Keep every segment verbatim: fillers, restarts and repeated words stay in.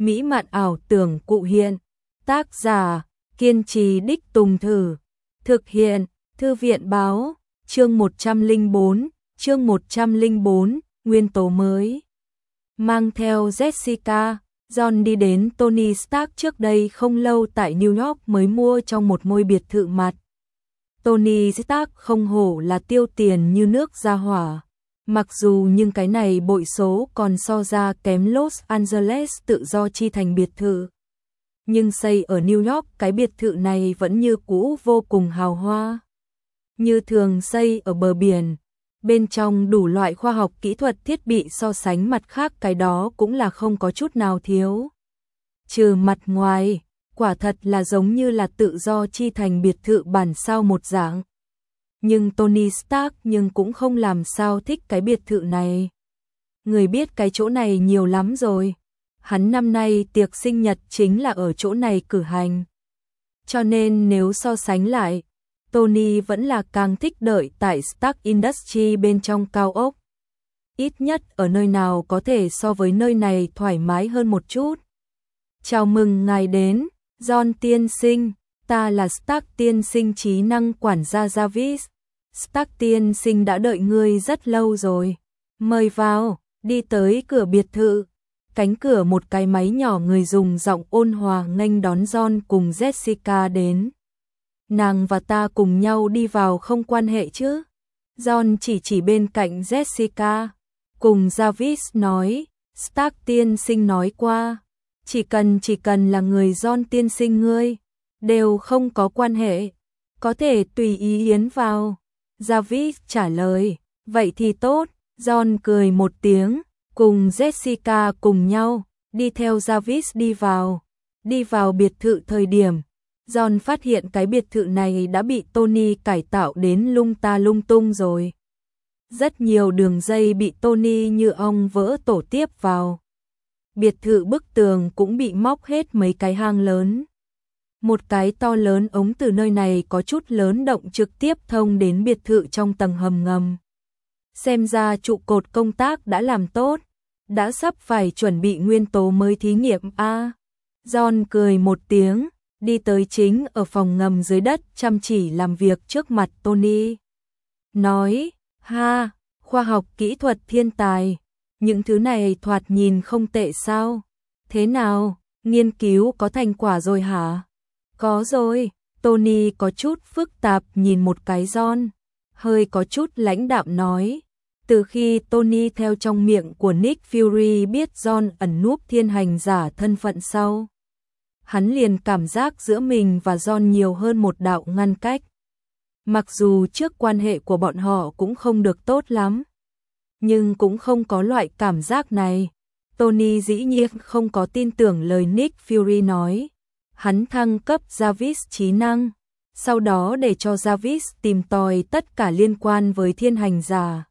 mỹ mạn ảo tưởng cụ hiện. Tác giả, kiên trì đích tùng thử. Thực hiện, Thư viện báo, chương một trăm lẻ bốn, chương một trăm lẻ bốn, nguyên tố mới. Mang theo Jessica, John đi đến Tony Stark trước đây không lâu tại New York mới mua trong một ngôi biệt thự mặt. Tony Stark không hổ là tiêu tiền như nước ra hỏa. Mặc dù nhưng cái này bội số còn so ra kém Los Angeles tự do chi thành biệt thự. Nhưng xây ở New York cái biệt thự này vẫn như cũ vô cùng hào hoa. Như thường xây ở bờ biển, bên trong đủ loại khoa học kỹ thuật thiết bị so sánh mặt khác cái đó cũng là không có chút nào thiếu. Trừ mặt ngoài, quả thật là giống như là tự do chi thành biệt thự bản sao một dạng. Nhưng Tony Stark nhưng cũng không làm sao thích cái biệt thự này. Người biết cái chỗ này nhiều lắm rồi. Hắn năm nay tiệc sinh nhật chính là ở chỗ này cử hành. Cho nên nếu so sánh lại, Tony vẫn là càng thích đợi tại Stark Industries bên trong cao ốc. Ít nhất ở nơi nào có thể so với nơi này thoải mái hơn một chút. Chào mừng ngài đến, John tiên sinh, ta là Stark tiên sinh trí năng quản gia Jarvis. Stark tiên sinh đã đợi ngươi rất lâu rồi. Mời vào, đi tới cửa biệt thự. Cánh cửa một cái máy nhỏ người dùng giọng ôn hòa nghênh đón John cùng Jessica đến. Nàng và ta cùng nhau đi vào không quan hệ chứ? John chỉ chỉ bên cạnh Jessica. Cùng Jarvis nói, Stark tiên sinh nói qua. Chỉ cần chỉ cần là người John tiên sinh ngươi, đều không có quan hệ. Có thể tùy ý yến vào. Jarvis trả lời, vậy thì tốt. John cười một tiếng, cùng Jessica cùng nhau, đi theo Jarvis đi vào. Đi vào biệt thự thời điểm, John phát hiện cái biệt thự này đã bị Tony cải tạo đến lung ta lung tung rồi. Rất nhiều đường dây bị Tony như ong vỡ tổ tiếp vào. Biệt thự bức tường cũng bị móc hết mấy cái hang lớn. Một cái to lớn ống từ nơi này có chút lớn động trực tiếp thông đến biệt thự trong tầng hầm ngầm. Xem ra trụ cột công tác đã làm tốt, đã sắp phải chuẩn bị nguyên tố mới thí nghiệm a. John cười một tiếng, đi tới chính ở phòng ngầm dưới đất chăm chỉ làm việc trước mặt Tony. Nói, ha, khoa học kỹ thuật thiên tài, những thứ này thoạt nhìn không tệ sao? Thế nào, nghiên cứu có thành quả rồi hả? Có rồi, Tony có chút phức tạp nhìn một cái John, hơi có chút lãnh đạm nói. Từ khi Tony theo trong miệng của Nick Fury biết John ẩn núp thiên hành giả thân phận sau, hắn liền cảm giác giữa mình và John nhiều hơn một đạo ngăn cách. Mặc dù trước quan hệ của bọn họ cũng không được tốt lắm, nhưng cũng không có loại cảm giác này. Tony dĩ nhiên không có tin tưởng lời Nick Fury nói. Hắn thăng cấp Jarvis trí năng, sau đó để cho Jarvis tìm tòi tất cả liên quan với thiên hành giả.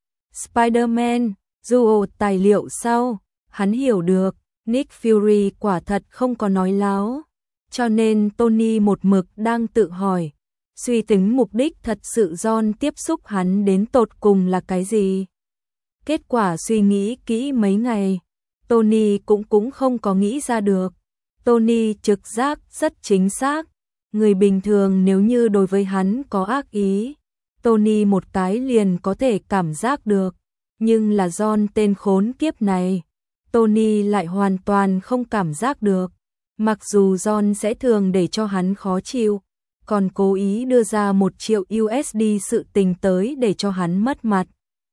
Spider-Man, dù tài liệu sau, hắn hiểu được, Nick Fury quả thật không có nói láo. Cho nên Tony một mực đang tự hỏi, suy tính mục đích thật sự John tiếp xúc hắn đến tột cùng là cái gì. Kết quả suy nghĩ kỹ mấy ngày, Tony cũng cũng không có nghĩ ra được. Tony trực giác rất chính xác, người bình thường nếu như đối với hắn có ác ý, Tony một cái liền có thể cảm giác được, nhưng là John tên khốn kiếp này, Tony lại hoàn toàn không cảm giác được. Mặc dù John sẽ thường để cho hắn khó chịu, còn cố ý đưa ra một triệu u ét đê sự tình tới để cho hắn mất mặt.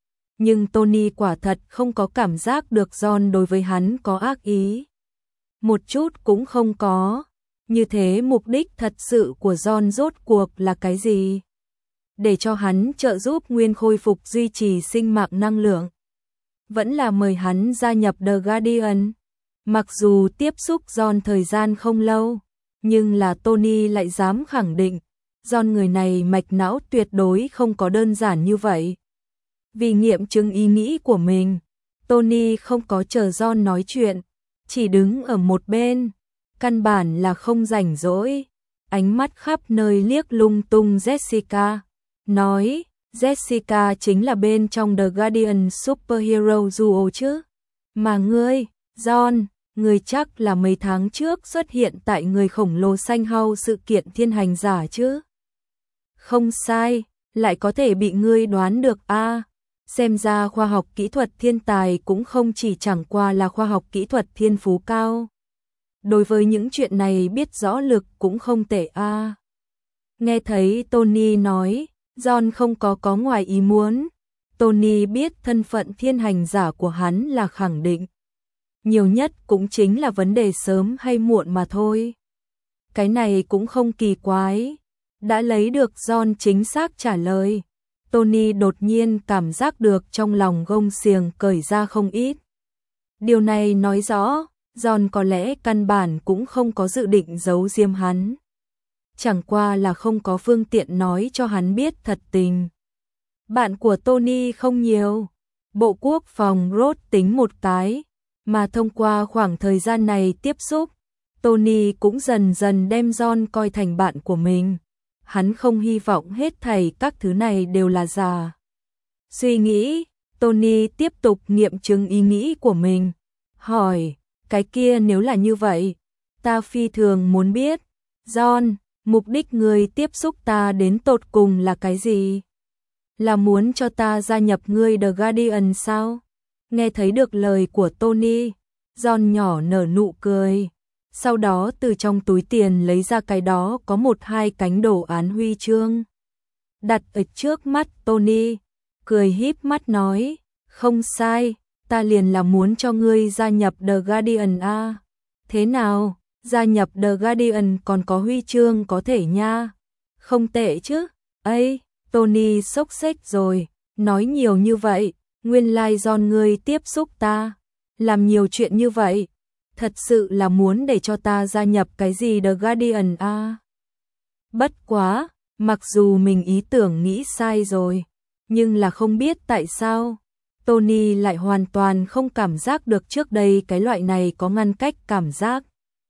Nhưng Tony quả thật không có cảm giác được John đối với hắn có ác ý. Một chút cũng không có. Như thế mục đích thật sự của John rốt cuộc là cái gì? Để cho hắn trợ giúp Nguyên khôi phục duy trì sinh mạng năng lượng. Vẫn là mời hắn gia nhập The Guardian. Mặc dù tiếp xúc John thời gian không lâu, nhưng là Tony lại dám khẳng định, John người này mạch não tuyệt đối không có đơn giản như vậy. Vì nghiệm chứng ý nghĩ của mình, Tony không có chờ John nói chuyện, chỉ đứng ở một bên, căn bản là không rảnh rỗi, ánh mắt khắp nơi liếc lung tung Jessica, nói, Jessica chính là bên trong The Guardian Superhero Duo chứ, mà ngươi, John, Người chắc là mấy tháng trước xuất hiện tại người khổng lồ xanh hau sự kiện thiên hành giả chứ? Không sai, lại có thể bị ngươi đoán được a. À, xem ra khoa học kỹ thuật thiên tài cũng không chỉ chẳng qua là khoa học kỹ thuật thiên phú cao. Đối với những chuyện này biết rõ lực cũng không tệ a. À. Nghe thấy Tony nói, John không có có ngoài ý muốn. Tony biết thân phận thiên hành giả của hắn là khẳng định. Nhiều nhất cũng chính là vấn đề sớm hay muộn mà thôi. Cái này cũng không kỳ quái. Đã lấy được John chính xác trả lời. Tony đột nhiên cảm giác được trong lòng gông xiềng cởi ra không ít. Điều này nói rõ, John có lẽ căn bản cũng không có dự định giấu giếm hắn. Chẳng qua là không có phương tiện nói cho hắn biết thật tình. Bạn của Tony không nhiều. Bộ Quốc phòng Rhodes tính một cái, mà thông qua khoảng thời gian này tiếp xúc, Tony cũng dần dần đem John coi thành bạn của mình. Hắn không hy vọng hết thảy các thứ này đều là giả. Suy nghĩ, Tony tiếp tục nghiệm chứng ý nghĩ của mình. Hỏi, cái kia nếu là như vậy, ta phi thường muốn biết, John, mục đích người tiếp xúc ta đến tột cùng là cái gì? Là muốn cho ta gia nhập ngươi The Guardian sao? Nghe thấy được lời của Tony, John nhỏ nở nụ cười. Sau đó từ trong túi tiền lấy ra cái đó có một hai cánh đồ án huy chương. Đặt ở trước mắt Tony, cười híp mắt nói, không sai, ta liền là muốn cho ngươi gia nhập The Guardian a. Thế nào, gia nhập The Guardian còn có huy chương có thể nha. Không tệ chứ, ấy, Tony sốc xếch rồi, nói nhiều như vậy, nguyên lai John ngươi tiếp xúc ta, làm nhiều chuyện như vậy. Thật sự là muốn để cho ta gia nhập cái gì The Guardian a? À? Bất quá, mặc dù mình ý tưởng nghĩ sai rồi, nhưng là không biết tại sao Tony lại hoàn toàn không cảm giác được trước đây cái loại này có ngăn cách cảm giác.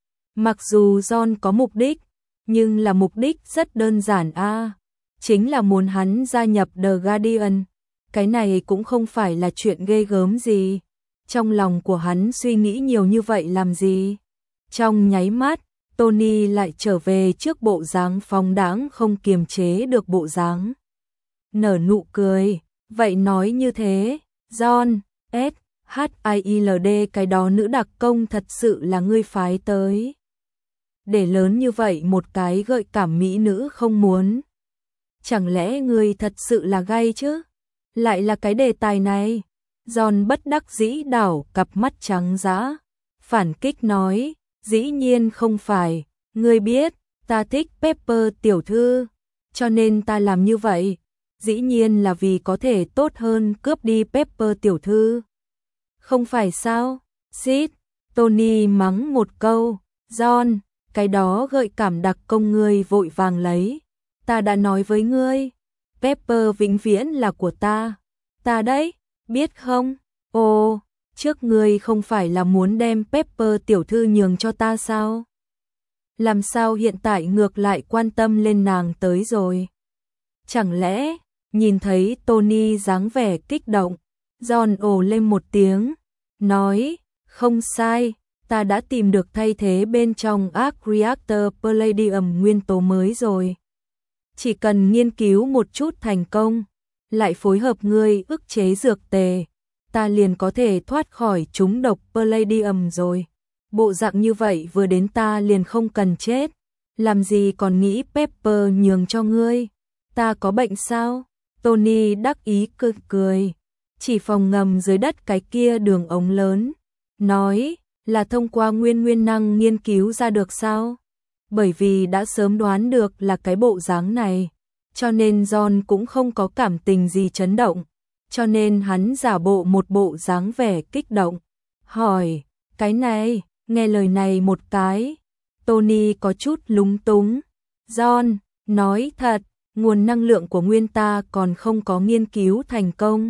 Mặc dù John có mục đích, nhưng là mục đích rất đơn giản a, à? Chính là muốn hắn gia nhập The Guardian. Cái này cũng không phải là chuyện ghê gớm gì. Trong lòng của hắn suy nghĩ nhiều như vậy làm gì? Trong nháy mắt, Tony lại trở về trước bộ dáng phóng đãng không kiềm chế được bộ dáng. Nở nụ cười, vậy nói như thế, John, S, H I I L D cái đó nữ đặc công thật sự là ngươi phái tới. Để lớn như vậy một cái gợi cảm mỹ nữ không muốn. Chẳng lẽ ngươi thật sự là gay chứ? Lại là cái đề tài này. John bất đắc dĩ đảo cặp mắt trắng dã, phản kích nói, dĩ nhiên không phải, ngươi biết, ta thích Pepper tiểu thư, cho nên ta làm như vậy, dĩ nhiên là vì có thể tốt hơn cướp đi Pepper tiểu thư. Không phải sao? Xít, Tony mắng một câu, John, cái đó gợi cảm đặc công ngươi vội vàng lấy, ta đã nói với ngươi, Pepper vĩnh viễn là của ta, ta đấy. Biết không? Ồ, trước ngươi không phải là muốn đem Pepper tiểu thư nhường cho ta sao? Làm sao hiện tại ngược lại quan tâm lên nàng tới rồi? Chẳng lẽ, nhìn thấy Tony dáng vẻ kích động, John ồ lên một tiếng, nói, không sai, ta đã tìm được thay thế bên trong Arc Reactor Palladium nguyên tố mới rồi. Chỉ cần nghiên cứu một chút thành công, lại phối hợp ngươi ức chế dược tề, ta liền có thể thoát khỏi trúng độc Palladium rồi. Bộ dạng như vậy vừa đến ta liền không cần chết, làm gì còn nghĩ Pepper nhường cho ngươi, ta có bệnh sao? Tony đắc ý cười cười, chỉ phòng ngầm dưới đất cái kia đường ống lớn, nói là thông qua nguyên nguyên năng nghiên cứu ra được sao? Bởi vì đã sớm đoán được là cái bộ dáng này, cho nên John cũng không có cảm tình gì chấn động, cho nên hắn giả bộ một bộ dáng vẻ kích động, hỏi, cái này, nghe lời này một cái, Tony có chút lúng túng, John, nói thật, nguồn năng lượng của nguyên ta còn không có nghiên cứu thành công.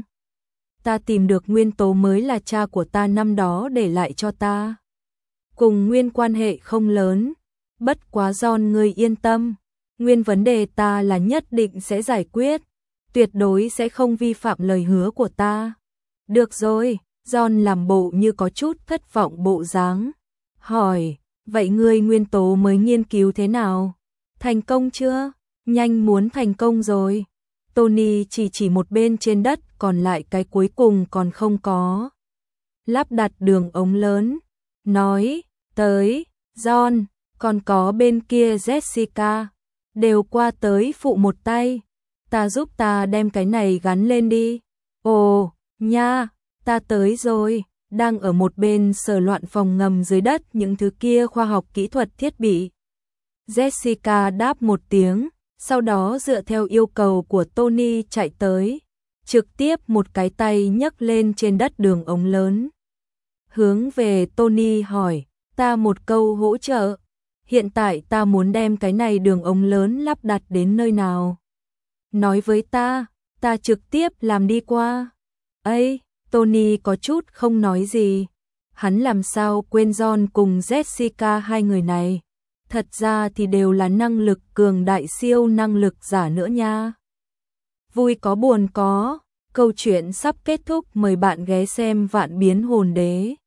Ta tìm được nguyên tố mới là cha của ta năm đó để lại cho ta. Cùng nguyên quan hệ không lớn, bất quá John ngươi yên tâm. Nguyên vấn đề ta là nhất định sẽ giải quyết, tuyệt đối sẽ không vi phạm lời hứa của ta. Được rồi, John làm bộ như có chút thất vọng bộ dáng, hỏi, vậy ngươi nguyên tố mới nghiên cứu thế nào? Thành công chưa? Nhanh muốn thành công rồi. Tony chỉ chỉ một bên trên đất, còn lại cái cuối cùng còn không có. Lắp đặt đường ống lớn. Nói, tới, John, còn có bên kia Jessica. Đều qua tới phụ một tay. Ta giúp ta đem cái này gắn lên đi. Ồ, nha, ta tới rồi. Đang ở một bên sờ loạn phòng ngầm dưới đất những thứ kia khoa học kỹ thuật thiết bị. Jessica đáp một tiếng, sau đó dựa theo yêu cầu của Tony chạy tới, trực tiếp một cái tay nhấc lên trên đất đường ống lớn. Hướng về Tony hỏi, ta một câu hỗ trợ, hiện tại ta muốn đem cái này đường ống lớn lắp đặt đến nơi nào? Nói với ta, ta trực tiếp làm đi qua. Ây, Tony có chút không nói gì. Hắn làm sao quên John cùng Jessica hai người này. Thật ra thì đều là năng lực cường đại siêu năng lực giả nữa nha. Vui có buồn có, câu chuyện sắp kết thúc, mời bạn ghé xem Vạn Biến Hồn Đế.